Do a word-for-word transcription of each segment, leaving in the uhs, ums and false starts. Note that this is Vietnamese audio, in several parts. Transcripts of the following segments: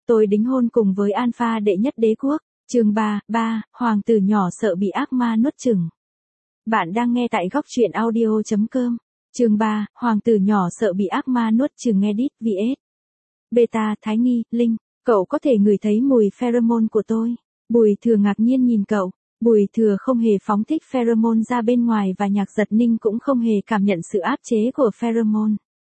Tôi đính hôn cùng với alpha đệ nhất đế quốc. Chương ba, ba, hoàng tử nhỏ sợ bị ác ma nuốt chửng. Bạn đang nghe tại góc truyện audio chấm com. Chương ba, hoàng tử nhỏ sợ bị ác ma nuốt chửng edit vê ét. Beta, Thái Nghi, Linh, cậu có thể ngửi thấy mùi pheromone của tôi. Bùi Thừa ngạc nhiên nhìn cậu. Bùi Thừa không hề phóng thích pheromone ra bên ngoài và Nhạc Giật Ninh cũng không hề cảm nhận sự áp chế của pheromone.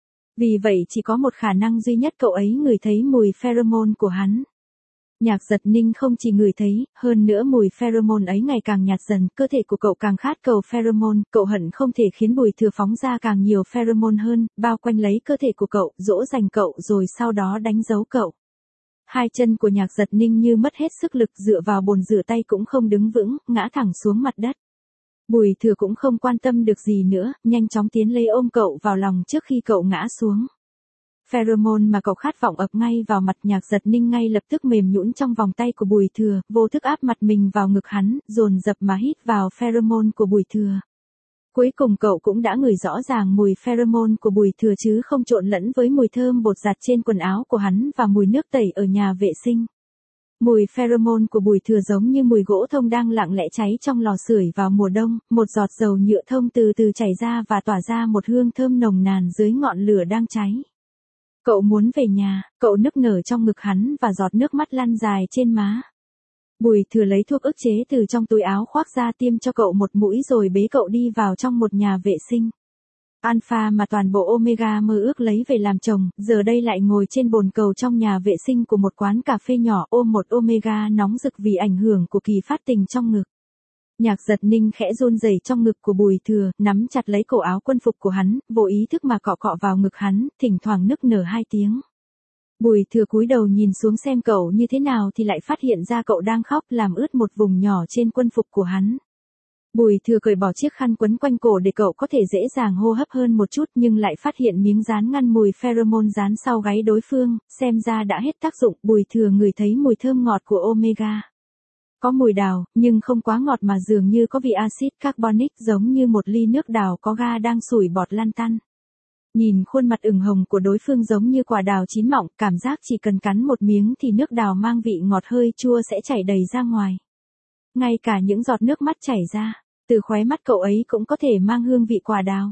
Vì vậy chỉ có một khả năng duy nhất cậu ấy ngửi thấy mùi pheromone của hắn. Nhạc Giật Ninh không chỉ ngửi thấy, hơn nữa mùi pheromone ấy ngày càng nhạt dần, cơ thể của cậu càng khát cầu pheromone, cậu hận không thể khiến Bùi Thừa phóng ra càng nhiều pheromone hơn, bao quanh lấy cơ thể của cậu, dỗ dành cậu rồi sau đó đánh dấu cậu. Hai chân của Nhạc Giật Ninh như mất hết sức lực, dựa vào bồn rửa tay cũng không đứng vững, ngã thẳng xuống mặt đất. Bùi Thừa cũng không quan tâm được gì nữa, nhanh chóng tiến lấy ôm cậu vào lòng trước khi cậu ngã xuống. Pheromone mà cậu khát vọng ập ngay vào mặt. Nhạc Giật Ninh ngay lập tức mềm nhũn trong vòng tay của Bùi Thừa, vô thức áp mặt mình vào ngực hắn, dồn dập mà hít vào pheromone của Bùi Thừa. Cuối cùng cậu cũng đã ngửi rõ ràng mùi pheromone của Bùi Thừa chứ không trộn lẫn với mùi thơm bột giặt trên quần áo của hắn và mùi nước tẩy ở nhà vệ sinh. Mùi pheromone của Bùi Thừa giống như mùi gỗ thông đang lặng lẽ cháy trong lò sưởi vào mùa đông, một giọt dầu nhựa thông từ từ chảy ra và tỏa ra một hương thơm nồng nàn dưới ngọn lửa đang cháy. Cậu muốn về nhà, cậu nức nở trong ngực hắn và giọt nước mắt lăn dài trên má. Bùi Thừa lấy thuốc ức chế từ trong túi áo khoác ra tiêm cho cậu một mũi rồi bế cậu đi vào trong một nhà vệ sinh. Alpha mà toàn bộ Omega mơ ước lấy về làm chồng, giờ đây lại ngồi trên bồn cầu trong nhà vệ sinh của một quán cà phê nhỏ ôm một Omega nóng rực vì ảnh hưởng của kỳ phát tình trong ngực. Nhạc Giật Ninh khẽ run rẩy trong ngực của Bùi Thừa, nắm chặt lấy cổ áo quân phục của hắn, vô ý thức mà cọ cọ vào ngực hắn, thỉnh thoảng nức nở hai tiếng. Bùi Thừa cúi đầu nhìn xuống xem cậu như thế nào thì lại phát hiện ra cậu đang khóc làm ướt một vùng nhỏ trên quân phục của hắn. Bùi Thừa cởi bỏ chiếc khăn quấn quanh cổ để cậu có thể dễ dàng hô hấp hơn một chút nhưng lại phát hiện miếng dán ngăn mùi pheromone dán sau gáy đối phương, xem ra đã hết tác dụng. Bùi Thừa ngửi thấy mùi thơm ngọt của Omega. Có mùi đào, nhưng không quá ngọt mà dường như có vị axit carbonic giống như một ly nước đào có ga đang sủi bọt lan tăn. Nhìn khuôn mặt ửng hồng của đối phương giống như quả đào chín mọng, cảm giác chỉ cần cắn một miếng thì nước đào mang vị ngọt hơi chua sẽ chảy đầy ra ngoài. Ngay cả những giọt nước mắt chảy ra, từ khóe mắt cậu ấy cũng có thể mang hương vị quả đào.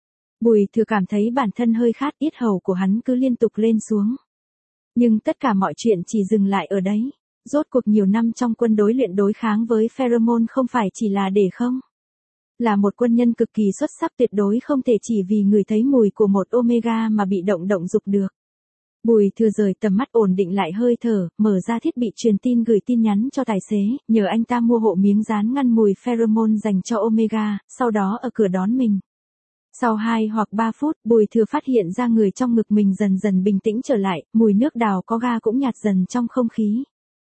Bùi Thừa cảm thấy bản thân hơi khát, yết hầu của hắn cứ liên tục lên xuống. Nhưng tất cả mọi chuyện chỉ dừng lại ở đấy. Rốt cuộc nhiều năm trong quân đối luyện đối kháng với pheromone không phải chỉ là để không. Là một quân nhân cực kỳ xuất sắc tuyệt đối không thể chỉ vì ngửi thấy mùi của một Omega mà bị động động dục được. Bùi Thừa rời tầm mắt ổn định lại hơi thở, mở ra thiết bị truyền tin gửi tin nhắn cho tài xế, nhờ anh ta mua hộ miếng dán ngăn mùi pheromone dành cho Omega, sau đó ở cửa đón mình. Sau hai hoặc ba phút, Bùi Thừa phát hiện ra người trong ngực mình dần dần bình tĩnh trở lại, mùi nước đào có ga cũng nhạt dần trong không khí.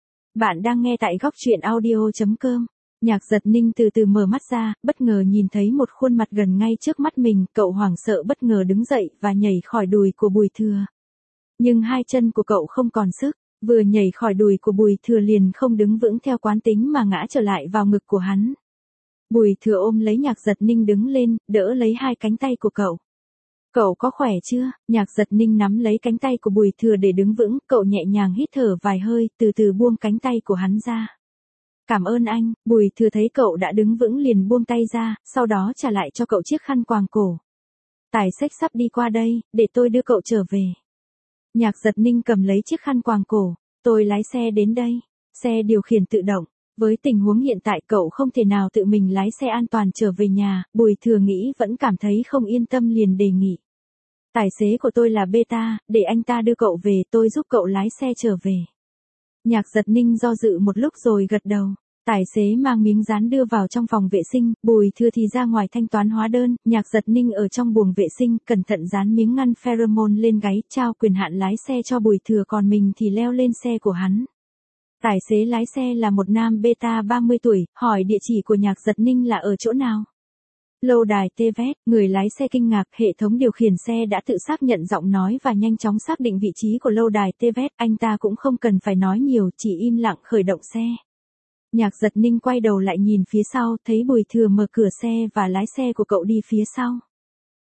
Bạn đang nghe tại góc truyện audio chấm com. Nhạc Giật Ninh từ từ mở mắt ra, bất ngờ nhìn thấy một khuôn mặt gần ngay trước mắt mình, cậu hoảng sợ bất ngờ đứng dậy và nhảy khỏi đùi của Bùi Thừa. Nhưng hai chân của cậu không còn sức, vừa nhảy khỏi đùi của Bùi Thừa liền không đứng vững theo quán tính mà ngã trở lại vào ngực của hắn. Bùi Thừa ôm lấy Nhạc Giật Ninh đứng lên, đỡ lấy hai cánh tay của cậu. Cậu có khỏe chưa? Nhạc Giật Ninh nắm lấy cánh tay của Bùi Thừa để đứng vững, cậu nhẹ nhàng hít thở vài hơi, từ từ buông cánh tay của hắn ra. Cảm ơn anh. Bùi Thừa thấy cậu đã đứng vững liền buông tay ra, sau đó trả lại cho cậu chiếc khăn quàng cổ. Tài xế sắp đi qua đây, để tôi đưa cậu trở về. Nhạc Giật Ninh cầm lấy chiếc khăn quàng cổ, tôi lái xe đến đây. Xe điều khiển tự động. Với tình huống hiện tại cậu không thể nào tự mình lái xe an toàn trở về nhà, Bùi Thừa nghĩ vẫn cảm thấy không yên tâm liền đề nghị. Tài xế của tôi là Beta, để anh ta đưa cậu về, tôi giúp cậu lái xe trở về. Nhạc Giật Ninh do dự một lúc rồi gật đầu. Tài xế mang miếng dán đưa vào trong phòng vệ sinh, Bùi Thừa thì ra ngoài thanh toán hóa đơn. Nhạc Giật Ninh ở trong buồng vệ sinh cẩn thận dán miếng ngăn pheromone lên gáy, trao quyền hạn lái xe cho Bùi Thừa, còn mình thì leo lên xe của hắn. Tài xế lái xe là một nam Beta ba mươi tuổi, hỏi địa chỉ của Nhạc Giật Ninh là ở chỗ nào. Lâu đài tê vét, người lái xe kinh ngạc, hệ thống điều khiển xe đã tự xác nhận giọng nói và nhanh chóng xác định vị trí của lâu đài tê vét, anh ta cũng không cần phải nói nhiều, chỉ im lặng khởi động xe. Nhạc Giật Ninh quay đầu lại nhìn phía sau, thấy Bùi Thừa mở cửa xe và lái xe của cậu đi phía sau.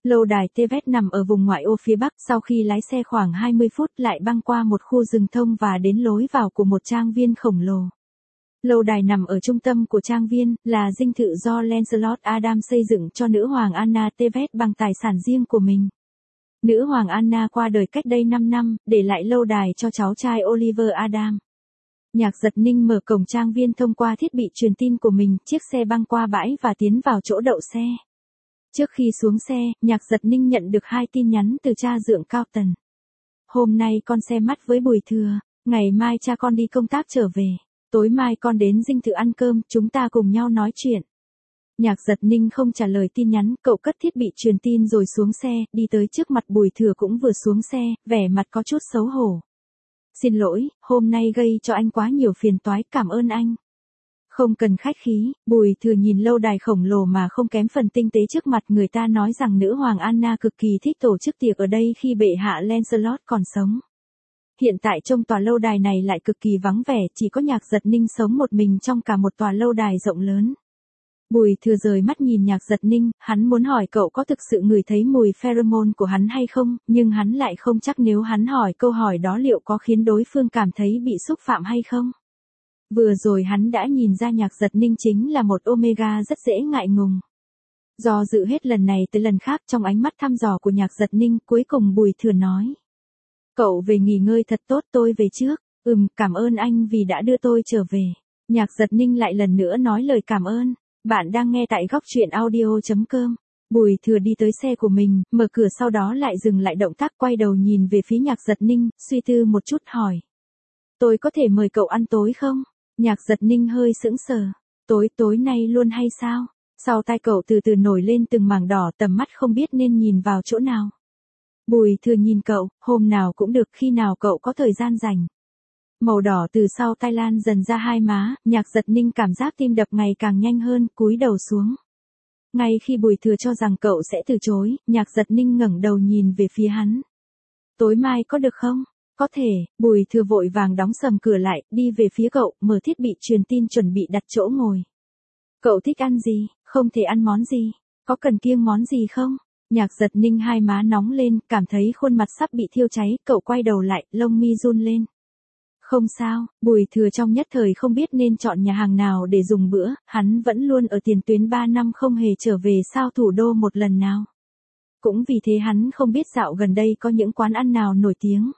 Lâu đài Tevez nằm ở vùng ngoại ô phía bắc, sau khi lái xe khoảng hai mươi phút lại băng qua một khu rừng thông và đến lối vào của một trang viên khổng lồ. Lâu đài nằm ở trung tâm của trang viên, là dinh thự do Lancelot Adams xây dựng cho nữ hoàng Anna Tevez bằng tài sản riêng của mình. Nữ hoàng Anna qua đời cách đây năm năm, để lại lâu đài cho cháu trai Oliver Adams. Nhạc Giật Ninh mở cổng trang viên thông qua thiết bị truyền tin của mình, chiếc xe băng qua bãi và tiến vào chỗ đậu xe. Trước khi xuống xe, Nhạc Giật Ninh nhận được hai tin nhắn từ cha dượng Cao Tần. Hôm nay con xem mắt với Bùi Thừa, ngày mai cha con đi công tác trở về, tối mai con đến dinh thự ăn cơm, chúng ta cùng nhau nói chuyện. Nhạc Giật Ninh không trả lời tin nhắn, cậu cất thiết bị truyền tin rồi xuống xe, đi tới trước mặt Bùi Thừa cũng vừa xuống xe, vẻ mặt có chút xấu hổ. Xin lỗi, hôm nay gây cho anh quá nhiều phiền toái, cảm ơn anh. Không cần khách khí, Bùi Thừa nhìn lâu đài khổng lồ mà không kém phần tinh tế trước mặt, người ta nói rằng nữ hoàng Anna cực kỳ thích tổ chức tiệc ở đây khi bệ hạ Lancelot còn sống. Hiện tại trong tòa lâu đài này lại cực kỳ vắng vẻ, chỉ có Nhạc Giật Ninh sống một mình trong cả một tòa lâu đài rộng lớn. Bùi Thừa rời mắt nhìn Nhạc Giật Ninh, hắn muốn hỏi cậu có thực sự ngửi thấy mùi pheromone của hắn hay không, nhưng hắn lại không chắc nếu hắn hỏi câu hỏi đó liệu có khiến đối phương cảm thấy bị xúc phạm hay không. Vừa rồi hắn đã nhìn ra Nhạc Giật Ninh chính là một Omega rất dễ ngại ngùng. Do dự hết lần này tới lần khác trong ánh mắt thăm dò của Nhạc Giật Ninh, cuối cùng Bùi Thừa nói. Cậu về nghỉ ngơi thật tốt, tôi về trước. Ừm, cảm ơn anh vì đã đưa tôi trở về. Nhạc Giật Ninh lại lần nữa nói lời cảm ơn. Bạn đang nghe tại góc truyện audio chấm com. Bùi Thừa đi tới xe của mình, mở cửa sau đó lại dừng lại động tác, quay đầu nhìn về phía Nhạc Giật Ninh, suy tư một chút hỏi. Tôi có thể mời cậu ăn tối không? Nhạc Giật Ninh hơi sững sờ. Tối tối nay luôn hay sao? Sau tai cậu từ từ nổi lên từng mảng đỏ, tầm mắt không biết nên nhìn vào chỗ nào. Bùi Thừa nhìn cậu, hôm nào cũng được, khi nào cậu có thời gian rảnh. Màu đỏ từ sau tai lan dần ra hai má, Nhạc Giật Ninh cảm giác tim đập ngày càng nhanh hơn, cúi đầu xuống. Ngay khi Bùi Thừa cho rằng cậu sẽ từ chối, Nhạc Giật Ninh ngẩng đầu nhìn về phía hắn. Tối mai có được không? Có thể. Bùi Thừa vội vàng đóng sầm cửa lại, đi về phía cậu, mở thiết bị truyền tin chuẩn bị đặt chỗ ngồi. Cậu thích ăn gì? Không thể ăn món gì? Có cần kiêng món gì không? Nhạc Giật Ninh hai má nóng lên, cảm thấy khuôn mặt sắp bị thiêu cháy, cậu quay đầu lại, lông mi run lên. Không sao, Bùi Thừa trong nhất thời không biết nên chọn nhà hàng nào để dùng bữa, hắn vẫn luôn ở tiền tuyến ba năm không hề trở về sao thủ đô một lần nào. Cũng vì thế hắn không biết dạo gần đây có những quán ăn nào nổi tiếng.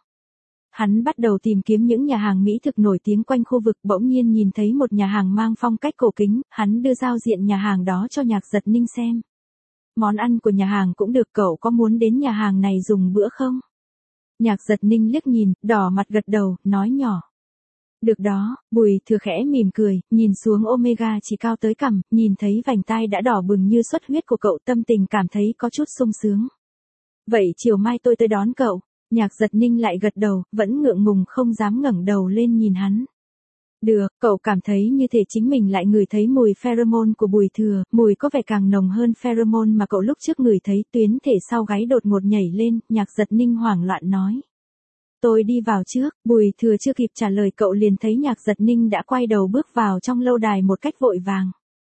Hắn bắt đầu tìm kiếm những nhà hàng mỹ thực nổi tiếng quanh khu vực, bỗng nhiên nhìn thấy một nhà hàng mang phong cách cổ kính, hắn đưa giao diện nhà hàng đó cho Nhạc Giật Ninh xem. Món ăn của nhà hàng cũng được, cậu có muốn đến nhà hàng này dùng bữa không? Nhạc Giật Ninh liếc nhìn, đỏ mặt gật đầu, nói nhỏ. Được đó. Bùi Thừa khẽ mỉm cười, nhìn xuống Omega chỉ cao tới cằm, nhìn thấy vành tai đã đỏ bừng như xuất huyết của cậu, tâm tình cảm thấy có chút sung sướng. Vậy chiều mai tôi tới đón cậu. Nhạc Giật Ninh lại gật đầu, vẫn ngượng ngùng không dám ngẩng đầu lên nhìn hắn. Được, cậu cảm thấy như thể chính mình lại ngửi thấy mùi pheromone của Bùi Thừa, mùi có vẻ càng nồng hơn pheromone mà cậu lúc trước ngửi thấy, tuyến thể sau gáy đột ngột nhảy lên, Nhạc Giật Ninh hoảng loạn nói. Tôi đi vào trước. Bùi Thừa chưa kịp trả lời cậu liền thấy Nhạc Giật Ninh đã quay đầu bước vào trong lâu đài một cách vội vàng.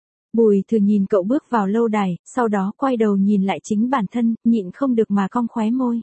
Bùi Thừa nhìn cậu bước vào lâu đài, sau đó quay đầu nhìn lại chính bản thân, nhịn không được mà cong khóe môi.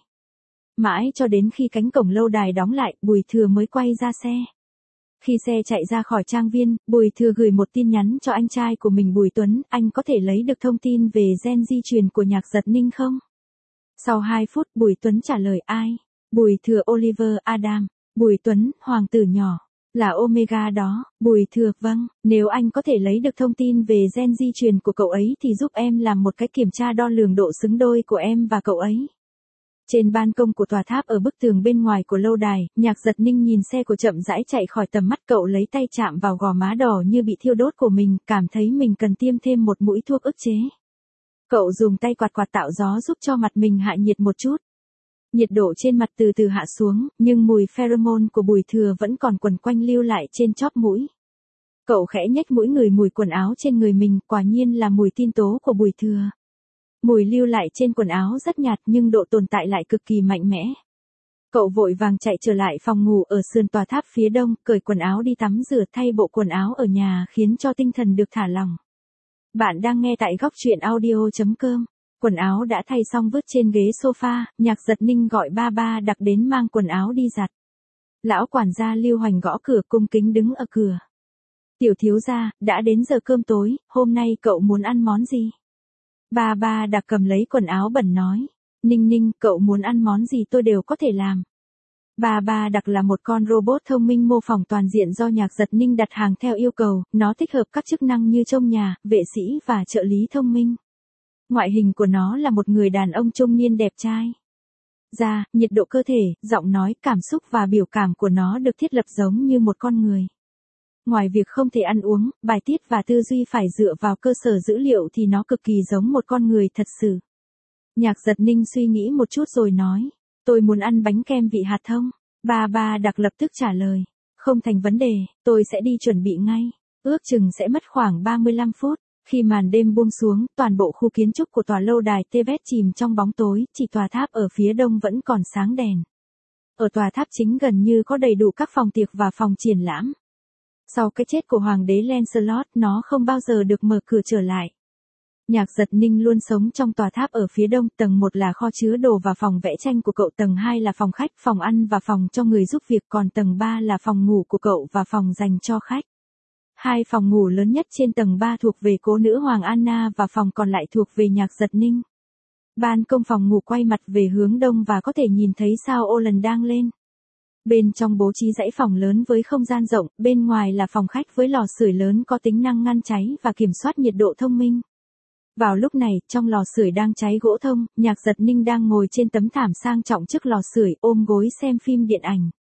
Mãi cho đến khi cánh cổng lâu đài đóng lại, Bùi Thừa mới quay ra xe. Khi xe chạy ra khỏi trang viên, Bùi Thừa gửi một tin nhắn cho anh trai của mình Bùi Tuấn, anh có thể lấy được thông tin về gen di truyền của Nhạc Giật Ninh không? Sau hai phút Bùi Tuấn trả lời ai? Bùi Thừa Oliver Adam. Bùi Tuấn, hoàng tử nhỏ. Là Omega đó. Bùi Thừa, vâng, nếu anh có thể lấy được thông tin về gen di truyền của cậu ấy thì giúp em làm một cái kiểm tra đo lường độ xứng đôi của em và cậu ấy. Trên ban công của tòa tháp ở bức tường bên ngoài của lâu đài, Nhạc Giật Ninh nhìn xe của chậm rãi chạy khỏi tầm mắt, cậu lấy tay chạm vào gò má đỏ như bị thiêu đốt của mình, cảm thấy mình cần tiêm thêm một mũi thuốc ức chế. Cậu dùng tay quạt quạt tạo gió giúp cho mặt mình hạ nhiệt một chút. Nhiệt độ trên mặt từ từ hạ xuống, nhưng mùi pheromone của Bùi Thừa vẫn còn quẩn quanh lưu lại trên chóp mũi. Cậu khẽ nhếch mũi ngửi mùi quần áo trên người mình, quả nhiên là mùi tin tố của Bùi Thừa. Mùi lưu lại trên quần áo rất nhạt nhưng độ tồn tại lại cực kỳ mạnh mẽ. Cậu vội vàng chạy trở lại phòng ngủ ở sườn tòa tháp phía đông, cởi quần áo đi tắm rửa, thay bộ quần áo ở nhà khiến cho tinh thần được thả lỏng. Bạn đang nghe tại góc truyện audio chấm com. Quần áo đã thay xong vứt trên ghế sofa, Nhạc Giật Ninh gọi ba ba Đặc đến mang quần áo đi giặt. Lão quản gia Lưu Hoành gõ cửa cung kính đứng ở cửa. Tiểu thiếu gia, đã đến giờ cơm tối, hôm nay cậu muốn ăn món gì? Ba ba Đặc cầm lấy quần áo bẩn nói. Ninh Ninh, cậu muốn ăn món gì tôi đều có thể làm. Ba ba Đặc là một con robot thông minh mô phỏng toàn diện do Nhạc Giật Ninh đặt hàng theo yêu cầu, nó tích hợp các chức năng như trông nhà, vệ sĩ và trợ lý thông minh. Ngoại hình của nó là một người đàn ông trung niên đẹp trai. Da, nhiệt độ cơ thể, giọng nói, cảm xúc và biểu cảm của nó được thiết lập giống như một con người. Ngoài việc không thể ăn uống, bài tiết và tư duy phải dựa vào cơ sở dữ liệu thì nó cực kỳ giống một con người thật sự. Nhạc Giật Ninh suy nghĩ một chút rồi nói, tôi muốn ăn bánh kem vị hạt thông. Ba ba Đặc lập tức trả lời, không thành vấn đề, tôi sẽ đi chuẩn bị ngay. Ước chừng sẽ mất khoảng ba mươi lăm phút. Khi màn đêm buông xuống, toàn bộ khu kiến trúc của tòa lâu đài tê vét chìm trong bóng tối, chỉ tòa tháp ở phía đông vẫn còn sáng đèn. Ở tòa tháp chính gần như có đầy đủ các phòng tiệc và phòng triển lãm. Sau cái chết của Hoàng đế Lancelot, nó không bao giờ được mở cửa trở lại. Nhạc Giật Ninh luôn sống trong tòa tháp ở phía đông, tầng một là kho chứa đồ và phòng vẽ tranh của cậu, tầng hai là phòng khách, phòng ăn và phòng cho người giúp việc, còn tầng ba là phòng ngủ của cậu và phòng dành cho khách. Hai phòng ngủ lớn nhất trên tầng ba thuộc về cố nữ Hoàng Anna và phòng còn lại thuộc về Nhạc Giật Ninh. Ban công phòng ngủ quay mặt về hướng đông và có thể nhìn thấy sao Ô đang lên. Bên trong bố trí dãy phòng lớn với không gian rộng, bên ngoài là phòng khách với lò sưởi lớn có tính năng ngăn cháy và kiểm soát nhiệt độ thông minh. Vào lúc này, trong lò sưởi đang cháy gỗ thông, Nhạc Giật Ninh đang ngồi trên tấm thảm sang trọng trước lò sưởi ôm gối xem phim điện ảnh.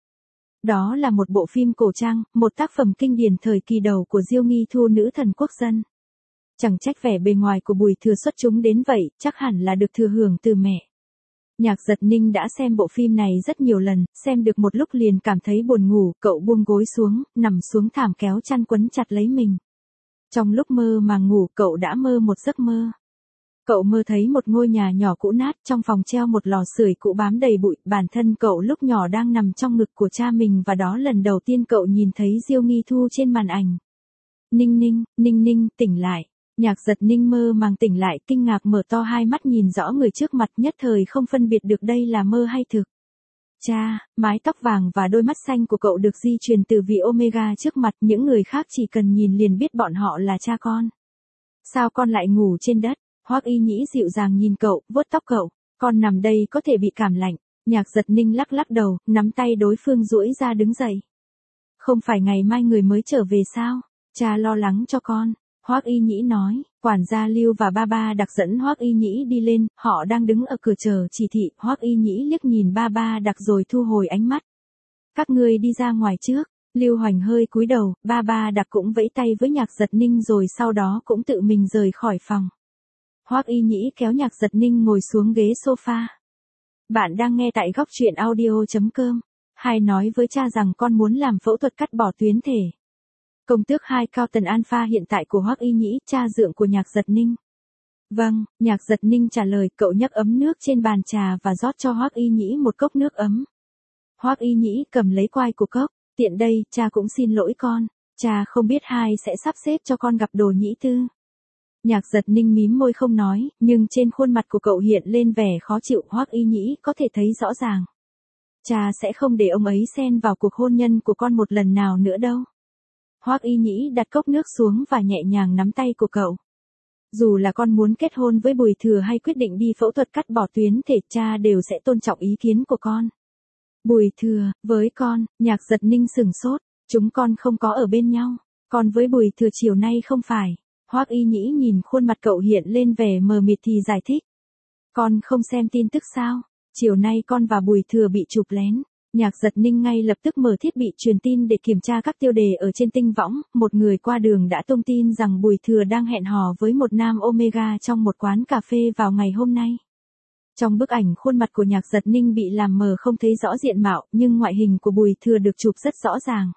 Đó là một bộ phim cổ trang, một tác phẩm kinh điển thời kỳ đầu của Diêu Nghi Thu nữ thần quốc dân. Chẳng trách vẻ bề ngoài của Bùi Thừa xuất chúng đến vậy, chắc hẳn là được thừa hưởng từ mẹ. Nhạc Giật Ninh đã xem bộ phim này rất nhiều lần, xem được một lúc liền cảm thấy buồn ngủ, cậu buông gối xuống, nằm xuống thảm kéo chăn quấn chặt lấy mình. Trong lúc mơ màng ngủ, cậu đã mơ một giấc mơ. Cậu mơ thấy một ngôi nhà nhỏ cũ nát, trong phòng treo một lò sưởi cũ bám đầy bụi, bản thân cậu lúc nhỏ đang nằm trong ngực của cha mình và đó lần đầu tiên cậu nhìn thấy Diêu Nghi Thu trên màn ảnh. Ninh Ninh, Ninh Ninh, tỉnh lại. Nhạc Giật Ninh mơ màng tỉnh lại, kinh ngạc mở to hai mắt nhìn rõ người trước mặt, nhất thời không phân biệt được đây là mơ hay thực. Cha, mái tóc vàng và đôi mắt xanh của cậu được di truyền từ vị Omega trước mặt, những người khác chỉ cần nhìn liền biết bọn họ là cha con. Sao con lại ngủ trên đất? Hoắc Y Nhĩ dịu dàng nhìn cậu, vuốt tóc cậu, con nằm đây có thể bị cảm lạnh. Nhạc Giật Ninh lắc lắc đầu, nắm tay đối phương duỗi ra đứng dậy. Không phải ngày mai người mới trở về sao? Cha lo lắng cho con. Hoắc Y Nhĩ nói, quản gia Lưu và ba ba Đặc dẫn Hoắc Y Nhĩ đi lên, họ đang đứng ở cửa chờ chỉ thị, Hoắc Y Nhĩ liếc nhìn ba ba Đặc rồi thu hồi ánh mắt. Các ngươi đi ra ngoài trước. Lưu Hoành hơi cúi đầu, ba ba Đặc cũng vẫy tay với Nhạc Giật Ninh rồi sau đó cũng tự mình rời khỏi phòng. Hoắc Y Nhĩ kéo Nhạc Giật Ninh ngồi xuống ghế sofa. Bạn đang nghe tại góc truyện audio chấm com. Hai nói với cha rằng con muốn làm phẫu thuật cắt bỏ tuyến thể. Công tước hai cao tần alpha hiện tại của Hoắc Y Nhĩ, cha dượng của Nhạc Giật Ninh. Vâng, Nhạc Giật Ninh trả lời, cậu nhấc ấm nước trên bàn trà và rót cho Hoắc Y Nhĩ một cốc nước ấm. Hoắc Y Nhĩ cầm lấy quai của cốc, tiện đây, cha cũng xin lỗi con, cha không biết hai sẽ sắp xếp cho con gặp Đồ Nhĩ Tư. Nhạc Giật Ninh mím môi không nói, nhưng trên khuôn mặt của cậu hiện lên vẻ khó chịu, Hoắc Y Nhĩ có thể thấy rõ ràng. Cha sẽ không để ông ấy xen vào cuộc hôn nhân của con một lần nào nữa đâu. Hoắc Y Nhĩ đặt cốc nước xuống và nhẹ nhàng nắm tay của cậu. Dù là con muốn kết hôn với Bùi Thừa hay quyết định đi phẫu thuật cắt bỏ tuyến thể, cha đều sẽ tôn trọng ý kiến của con. Bùi Thừa, với con, Nhạc Giật Ninh sửng sốt, chúng con không có ở bên nhau, con với Bùi Thừa chiều nay không phải. Hoắc Y Nhĩ nhìn khuôn mặt cậu hiện lên vẻ mờ mịt thì giải thích. Con không xem tin tức sao? Chiều nay con và Bùi Thừa bị chụp lén. Nhạc Giật Ninh ngay lập tức mở thiết bị truyền tin để kiểm tra các tiêu đề ở trên tinh võng, một người qua đường đã tung tin rằng Bùi Thừa đang hẹn hò với một nam Omega trong một quán cà phê vào ngày hôm nay. Trong bức ảnh khuôn mặt của Nhạc Giật Ninh bị làm mờ không thấy rõ diện mạo, nhưng ngoại hình của Bùi Thừa được chụp rất rõ ràng.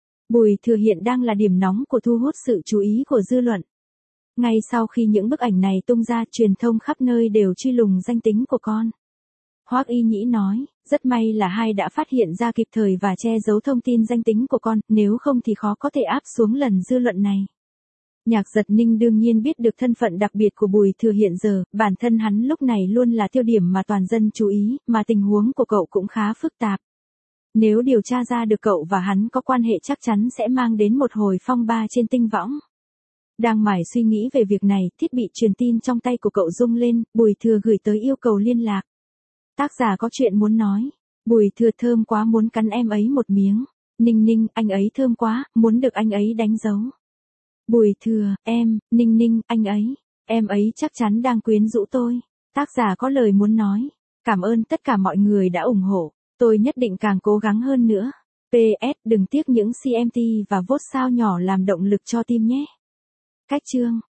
Bùi Thừa hiện đang là điểm nóng của thu hút sự chú ý của dư luận. Ngay sau khi những bức ảnh này tung ra, truyền thông khắp nơi đều truy lùng danh tính của con. Hoắc Y Nhĩ nói, rất may là hai đã phát hiện ra kịp thời và che giấu thông tin danh tính của con, nếu không thì khó có thể áp xuống lần dư luận này. Nhạc Giật Ninh đương nhiên biết được thân phận đặc biệt của Bùi Thừa hiện giờ, bản thân hắn lúc này luôn là tiêu điểm mà toàn dân chú ý, mà tình huống của cậu cũng khá phức tạp. Nếu điều tra ra được cậu và hắn có quan hệ chắc chắn sẽ mang đến một hồi phong ba trên tinh võng. Đang mải suy nghĩ về việc này, thiết bị truyền tin trong tay của cậu rung lên, Bùi Thừa gửi tới yêu cầu liên lạc. Tác giả có chuyện muốn nói. Bùi Thừa thơm quá muốn cắn em ấy một miếng. Ninh Ninh, anh ấy thơm quá, muốn được anh ấy đánh dấu. Bùi Thừa, em, Ninh Ninh, anh ấy. Em ấy chắc chắn đang quyến rũ tôi. Tác giả có lời muốn nói. Cảm ơn tất cả mọi người đã ủng hộ. Tôi nhất định càng cố gắng hơn nữa. pê ét đừng tiếc những xê em tê và vote sao nhỏ làm động lực cho team nhé. Cách chương